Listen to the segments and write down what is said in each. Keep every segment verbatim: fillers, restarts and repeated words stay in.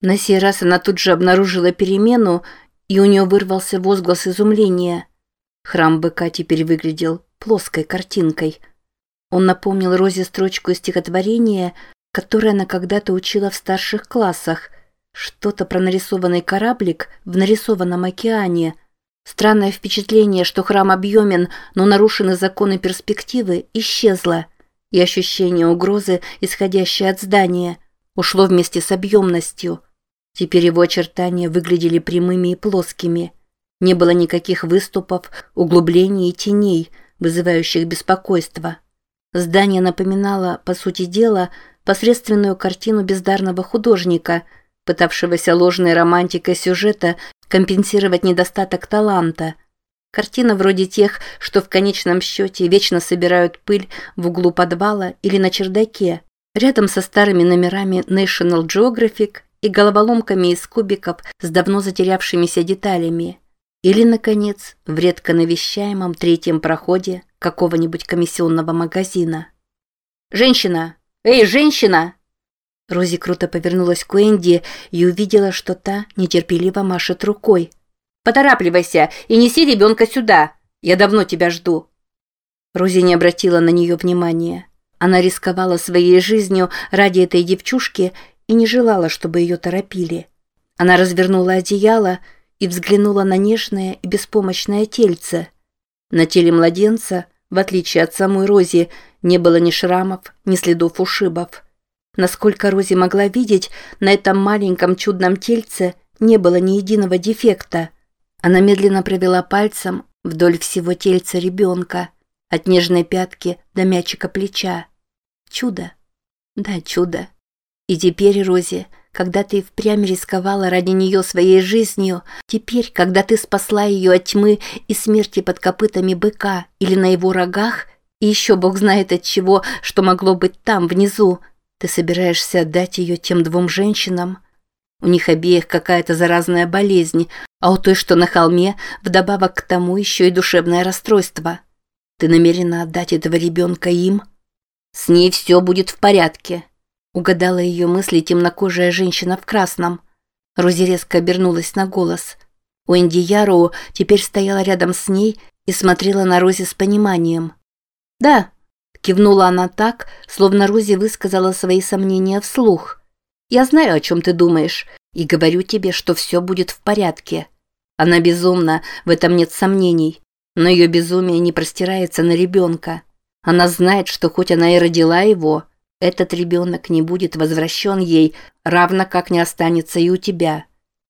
На сей раз она тут же обнаружила перемену, и у нее вырвался возглас изумления. Храм быка теперь выглядел плоской картинкой. Он напомнил Розе строчку из стихотворения, которое она когда-то учила в старших классах. Что-то про нарисованный кораблик в нарисованном океане. Странное впечатление, что храм объемен, но нарушены законы перспективы, исчезло. И ощущение угрозы, исходящее от здания, ушло вместе с объемностью. Теперь его очертания выглядели прямыми и плоскими. Не было никаких выступов, углублений и теней, вызывающих беспокойство. Здание напоминало, по сути дела, посредственную картину бездарного художника, пытавшегося ложной романтикой сюжета компенсировать недостаток таланта. Картина вроде тех, что в конечном счете вечно собирают пыль в углу подвала или на чердаке, рядом со старыми номерами National Geographic и головоломками из кубиков с давно затерявшимися деталями. Или, наконец, в редко навещаемом третьем проходе какого-нибудь комиссионного магазина. «Женщина! Эй, женщина!» Рози круто повернулась к Уэнди и увидела, что та нетерпеливо машет рукой. «Поторапливайся и неси ребенка сюда! Я давно тебя жду!» Рози не обратила на нее внимания. Она рисковала своей жизнью ради этой девчушки и не желала, чтобы ее торопили. Она развернула одеяло и взглянула на нежное и беспомощное тельце. На теле младенца, в отличие от самой Рози, не было ни шрамов, ни следов ушибов. Насколько Рози могла видеть, на этом маленьком чудном тельце не было ни единого дефекта. Она медленно провела пальцем вдоль всего тельца ребенка, от нежной пятки до мячика плеча. Чудо. Да, чудо. И теперь, Рози, когда ты впрямь рисковала ради нее своей жизнью, теперь, когда ты спасла ее от тьмы и смерти под копытами быка или на его рогах, и еще Бог знает от чего, что могло быть там, внизу, ты собираешься отдать ее тем двум женщинам? У них обеих какая-то заразная болезнь, а у той, что на холме, вдобавок к тому еще и душевное расстройство. Ты намерена отдать этого ребенка им? С ней все будет в порядке. Угадала ее мысли темнокожая женщина в красном. Рози резко обернулась на голос. Уэнди Яроу теперь стояла рядом с ней и смотрела на Рози с пониманием. «Да», — кивнула она так, словно Рози высказала свои сомнения вслух. «Я знаю, о чем ты думаешь, и говорю тебе, что все будет в порядке. Она безумна, в этом нет сомнений, но ее безумие не простирается на ребенка. Она знает, что хоть она и родила его, этот ребенок не будет возвращен ей, равно как не останется и у тебя».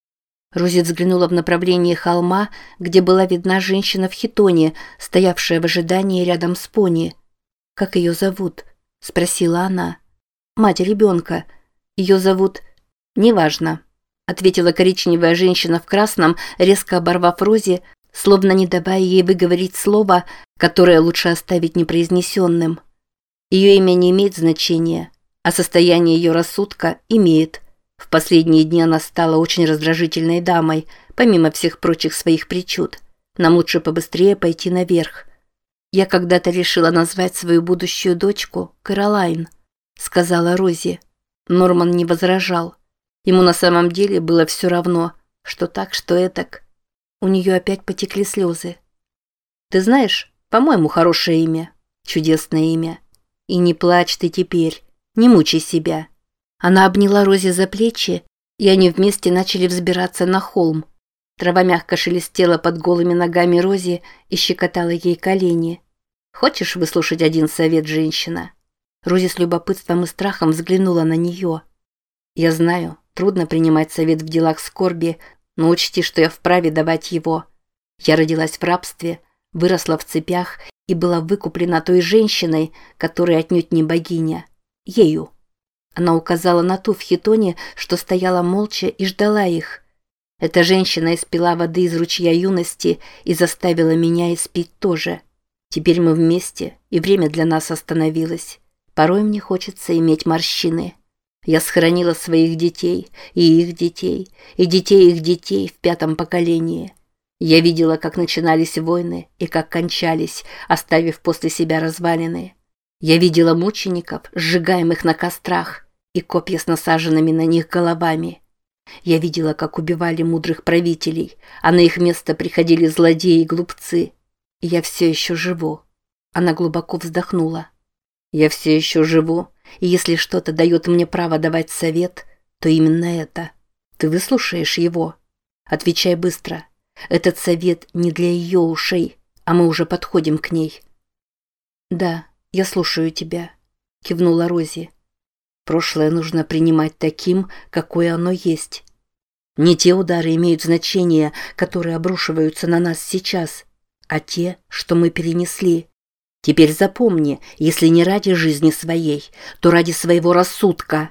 Рози взглянула в направлении холма, где была видна женщина в хитоне, стоявшая в ожидании рядом с пони. «Как ее зовут?» – спросила она. «Мать ребенка. Ее зовут...» «Неважно», – ответила коричневая женщина в красном, резко оборвав Рози, словно не давая ей выговорить слово, которое лучше оставить непроизнесенным. Ее имя не имеет значения, а состояние ее рассудка имеет. В последние дни она стала очень раздражительной дамой, помимо всех прочих своих причуд. Нам лучше побыстрее пойти наверх. «Я когда-то решила назвать свою будущую дочку Кэролайн», — сказала Рози. Норман не возражал. Ему на самом деле было все равно, что так, что этак. У нее опять потекли слезы. «Ты знаешь, по-моему, хорошее имя, чудесное имя. И не плачь ты теперь, не мучай себя». Она обняла Рози за плечи, и они вместе начали взбираться на холм. Трава мягко шелестела под голыми ногами Рози и щекотала ей колени. «Хочешь выслушать один совет, женщина?» Рози с любопытством и страхом взглянула на нее. «Я знаю, трудно принимать совет в делах скорби, но учти, что я вправе давать его. Я родилась в рабстве, выросла в цепях и была выкуплена той женщиной, которая отнюдь не богиня. Ею». Она указала на ту в хитоне, что стояла молча и ждала их. Эта женщина испила воды из ручья юности и заставила меня испить тоже. Теперь мы вместе, и время для нас остановилось. Порой мне хочется иметь морщины. Я схоронила своих детей, и их детей, и детей их детей в пятом поколении. Я видела, как начинались войны и как кончались, оставив после себя развалины. Я видела мучеников, сжигаемых на кострах, и копья с насаженными на них головами. Я видела, как убивали мудрых правителей, а на их место приходили злодеи и глупцы. И я все еще живу. Она глубоко вздохнула. Я все еще живу, и если что-то дает мне право давать совет, то именно это. Ты выслушаешь его? Отвечай быстро. Этот совет не для ее ушей, а мы уже подходим к ней. Да, я слушаю тебя, кивнула Рози. Прошлое нужно принимать таким, какое оно есть. Не те удары имеют значение, которые обрушиваются на нас сейчас, а те, что мы перенесли. Теперь запомни, если не ради жизни своей, то ради своего рассудка.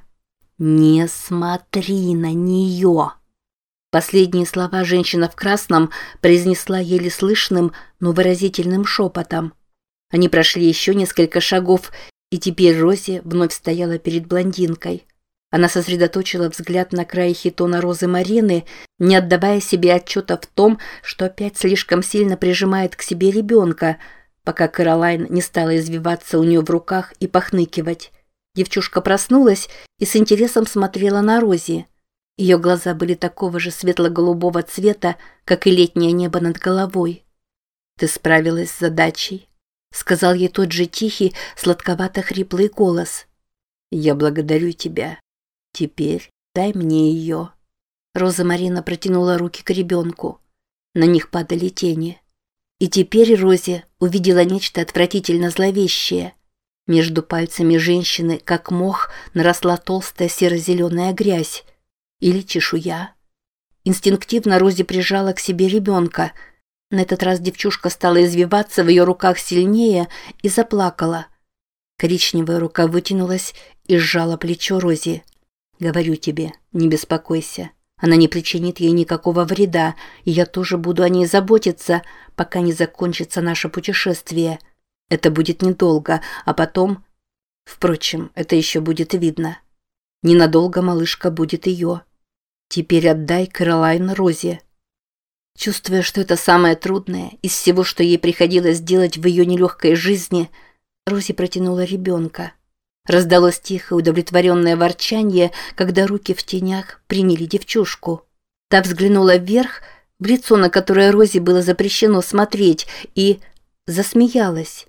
Не смотри на нее. Последние слова женщина в красном произнесла еле слышным, но выразительным шепотом. Они прошли еще несколько шагов, и теперь Рози вновь стояла перед блондинкой. Она сосредоточила взгляд на крае хитона Розы Марины, не отдавая себе отчета в том, что опять слишком сильно прижимает к себе ребенка, пока Кэролайн не стала извиваться у нее в руках и похныкивать. Девчушка проснулась и с интересом смотрела на Рози. Ее глаза были такого же светло-голубого цвета, как и летнее небо над головой. «Ты справилась с задачей», — сказал ей тот же тихий, сладковато-хриплый голос. «Я благодарю тебя. Теперь дай мне ее». Роза Марина протянула руки к ребенку. На них падали тени. И теперь Рози увидела нечто отвратительно зловещее. Между пальцами женщины, как мох, наросла толстая серо-зеленая грязь. Или чешуя. Инстинктивно Рози прижала к себе ребенка. На этот раз девчушка стала извиваться в ее руках сильнее и заплакала. Коричневая рука вытянулась и сжала плечо Рози. «Говорю тебе, не беспокойся. Она не причинит ей никакого вреда, и я тоже буду о ней заботиться, пока не закончится наше путешествие. Это будет недолго, а потом... Впрочем, это еще будет видно. Ненадолго малышка будет ее. Теперь отдай Кэролайн Рози». Чувствуя, что это самое трудное из всего, что ей приходилось делать в ее нелегкой жизни, Рози протянула ребенка. Раздалось тихое удовлетворенное ворчанье, когда руки в тенях приняли девчушку. Та взглянула вверх, в лицо, на которое Рози было запрещено смотреть, и засмеялась.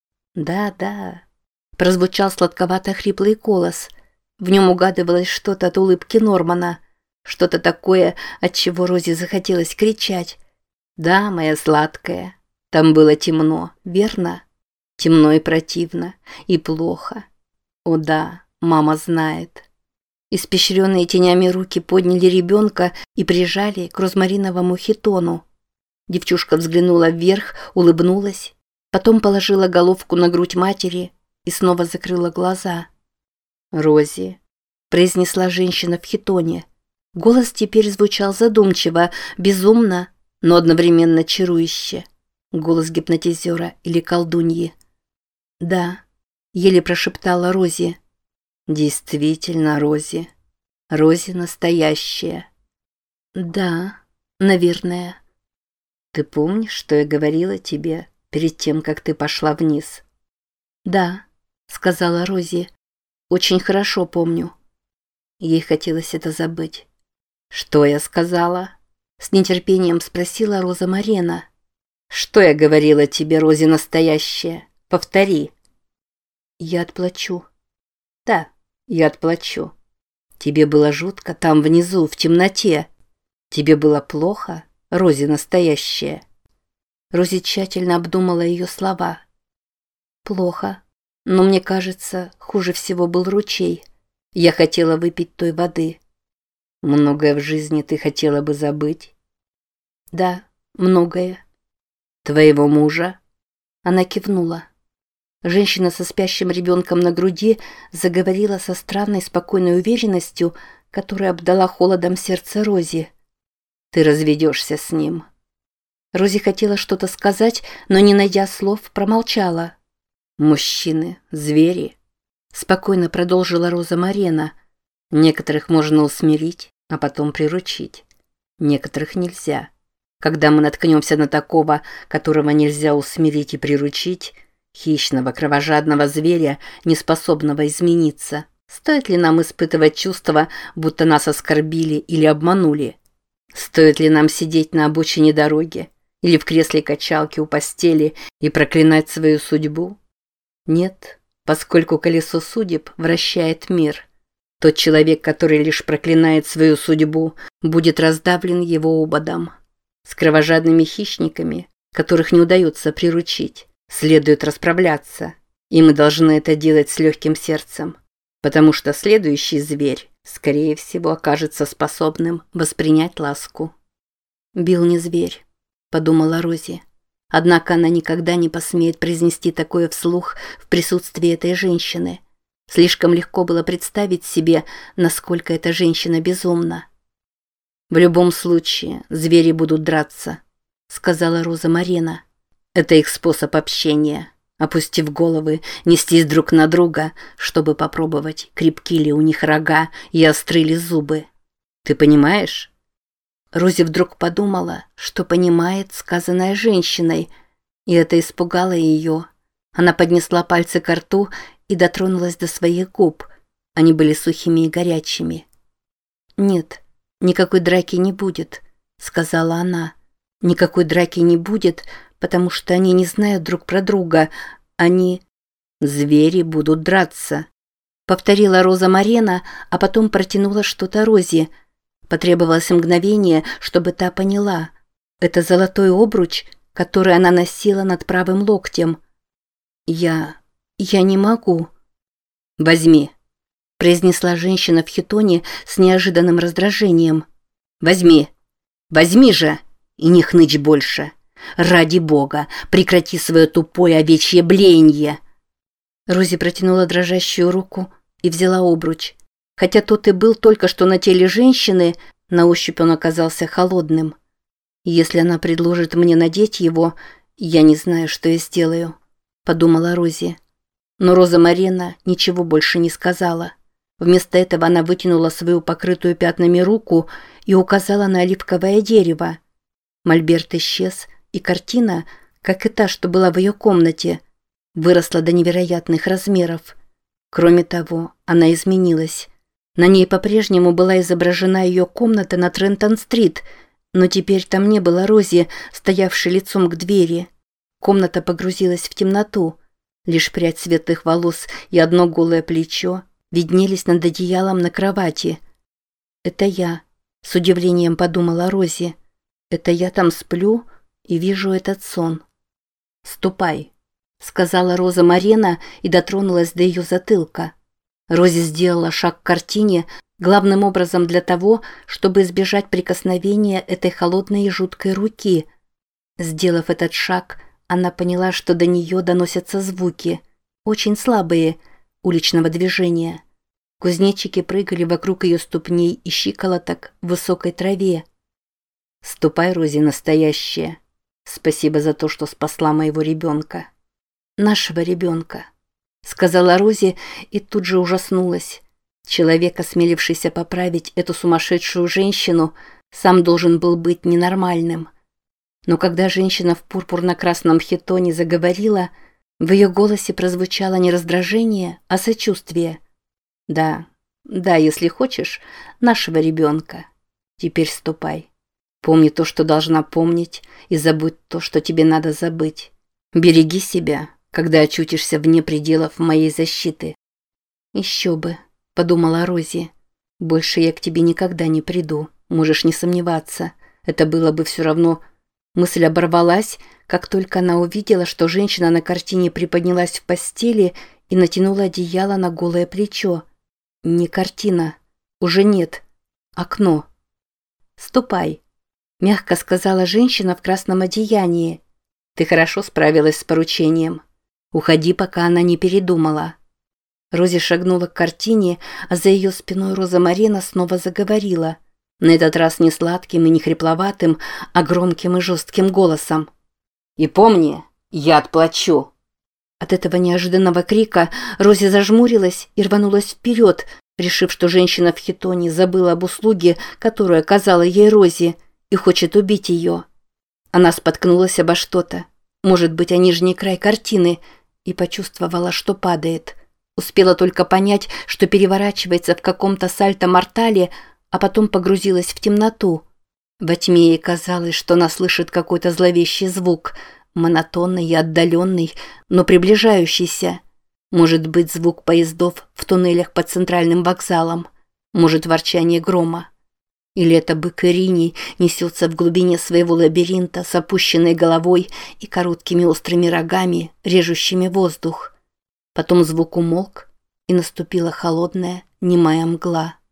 «Да-да», — прозвучал сладковато-хриплый голос. В нем угадывалось что-то от улыбки Нормана. Что-то такое, от чего Рози захотелось кричать. «Да, моя сладкая, там было темно, верно? Темно и противно, и плохо. О да, мама знает». Испещренные тенями руки подняли ребенка и прижали к розмариновому хитону. Девчушка взглянула вверх, улыбнулась, потом положила головку на грудь матери и снова закрыла глаза. «Рози», — произнесла женщина в хитоне. Голос теперь звучал задумчиво, безумно, но одновременно чарующе. Голос гипнотизера или колдуньи. «Да», — еле прошептала Рози. «Действительно, Рози. Рози настоящая». «Да, наверное». «Ты помнишь, что я говорила тебе перед тем, как ты пошла вниз?» «Да», — сказала Рози. «Очень хорошо помню». Ей хотелось это забыть. «Что я сказала?» — с нетерпением спросила Роза Марина. «Что я говорила тебе, Рози настоящая? Повтори». «Я отплачу». «Да, я отплачу. Тебе было жутко там внизу, в темноте. Тебе было плохо, Рози настоящая». Рози тщательно обдумала ее слова. «Плохо. Но мне кажется, хуже всего был ручей. Я хотела выпить той воды». «Многое в жизни ты хотела бы забыть?» «Да, многое». «Твоего мужа?» Она кивнула. Женщина со спящим ребенком на груди заговорила со странной спокойной уверенностью, которая обдала холодом сердце Рози. «Ты разведешься с ним». Рози хотела что-то сказать, но, не найдя слов, промолчала. «Мужчины, звери», — спокойно продолжила Роза Марина. «Некоторых можно усмирить, а потом приручить. Некоторых нельзя. Когда мы наткнемся на такого, которого нельзя усмирить и приручить, хищного, кровожадного зверя, неспособного измениться, Стоит ли нам испытывать чувство, будто нас оскорбили или обманули? Стоит ли нам сидеть на обочине дороги или в кресле качалки у постели и проклинать свою судьбу? Нет, поскольку колесо судеб вращает мир. Тот человек, который лишь проклинает свою судьбу, будет раздавлен его ободом. С кровожадными хищниками, которых не удается приручить, следует расправляться, и мы должны это делать с легким сердцем, потому что следующий зверь, скорее всего, окажется способным воспринять ласку. «Билл не зверь», — подумала Рози. Однако она никогда не посмеет произнести такое вслух в присутствии этой женщины. Слишком легко было представить себе, насколько эта женщина безумна. «В любом случае, звери будут драться», — сказала Роза Марена. «Это их способ общения. Опустив головы, нестись друг на друга, чтобы попробовать, крепки ли у них рога и остры ли зубы. Ты понимаешь?» Рози вдруг подумала, что понимает сказанное женщиной, и это испугало ее. Она поднесла пальцы ко рту и дотронулась до своих губ. Они были сухими и горячими. «Нет, никакой драки не будет», — сказала она. «Никакой драки не будет, потому что они не знают друг про друга. Они...» «Звери будут драться», — повторила Роза Марена, а потом протянула что-то Розе. Потребовалось мгновение, чтобы та поняла. Это золотой обруч, который она носила над правым локтем. «Я... я не могу». «Возьми», — произнесла женщина в хитоне с неожиданным раздражением. «Возьми. Возьми же и не хнычь больше. Ради бога, прекрати свое тупое овечье блеяние». Рози протянула дрожащую руку и взяла обруч. Хотя тот и был только что на теле женщины, на ощупь он оказался холодным. «Если она предложит мне надеть его, я не знаю, что я сделаю», — подумала Рози. Но Роза Марена ничего больше не сказала. Вместо этого она вытянула свою покрытую пятнами руку и указала на оливковое дерево. Мольберт исчез, и картина, как и та, что была в ее комнате, выросла до невероятных размеров. Кроме того, она изменилась. На ней по-прежнему была изображена ее комната на Трентон-стрит, но теперь там не было Рози, стоявшей лицом к двери. Комната погрузилась в темноту. Лишь прядь светлых волос и одно голое плечо виднелись над одеялом на кровати. «Это я», — с удивлением подумала Рози. «Это я там сплю и вижу этот сон». «Ступай», — сказала Роза Марена и дотронулась до ее затылка. Рози сделала шаг к картине, главным образом для того, чтобы избежать прикосновения этой холодной и жуткой руки. Сделав этот шаг, она поняла, что до нее доносятся звуки, очень слабые, уличного движения. Кузнечики прыгали вокруг ее ступней и щиколоток в высокой траве. «Ступай, Рози, настоящая. Спасибо за то, что спасла моего ребенка». «Нашего ребенка», — сказала Рози и тут же ужаснулась. Человек, осмелившийся поправить эту сумасшедшую женщину, сам должен был быть ненормальным. Но когда женщина в пурпурно-красном хитоне заговорила, в ее голосе прозвучало не раздражение, а сочувствие. «Да, да, если хочешь, нашего ребенка. Теперь ступай. Помни то, что должна помнить, и забудь то, что тебе надо забыть. Береги себя, когда очутишься вне пределов моей защиты». «Еще бы», — подумала Рози. «Больше я к тебе никогда не приду, можешь не сомневаться. Это было бы все равно...» Мысль оборвалась, как только она увидела, что женщина на картине приподнялась в постели и натянула одеяло на голое плечо. Не картина. Уже нет. Окно. «Ступай», — мягко сказала женщина в красном одеянии. «Ты хорошо справилась с поручением. Уходи, пока она не передумала». Рози шагнула к картине, а за ее спиной Роза Марена снова заговорила. На этот раз не сладким и не хрипловатым, а громким и жестким голосом. «И помни, я отплачу». От этого неожиданного крика Рози зажмурилась и рванулась вперед, решив, что женщина в хитоне забыла об услуге, которую оказала ей Рози, и хочет убить ее. Она споткнулась обо что-то, может быть, о нижний край картины, и почувствовала, что падает. Успела только понять, что переворачивается в каком-то сальто-мортале, а потом погрузилась в темноту. Во тьме ей казалось, что она слышит какой-то зловещий звук, монотонный и отдаленный, но приближающийся. Может быть, звук поездов в туннелях под центральным вокзалом, может, ворчание грома. Или это бык Ирини несется в глубине своего лабиринта с опущенной головой и короткими острыми рогами, режущими воздух. Потом звук умолк, и наступила холодная, немая мгла.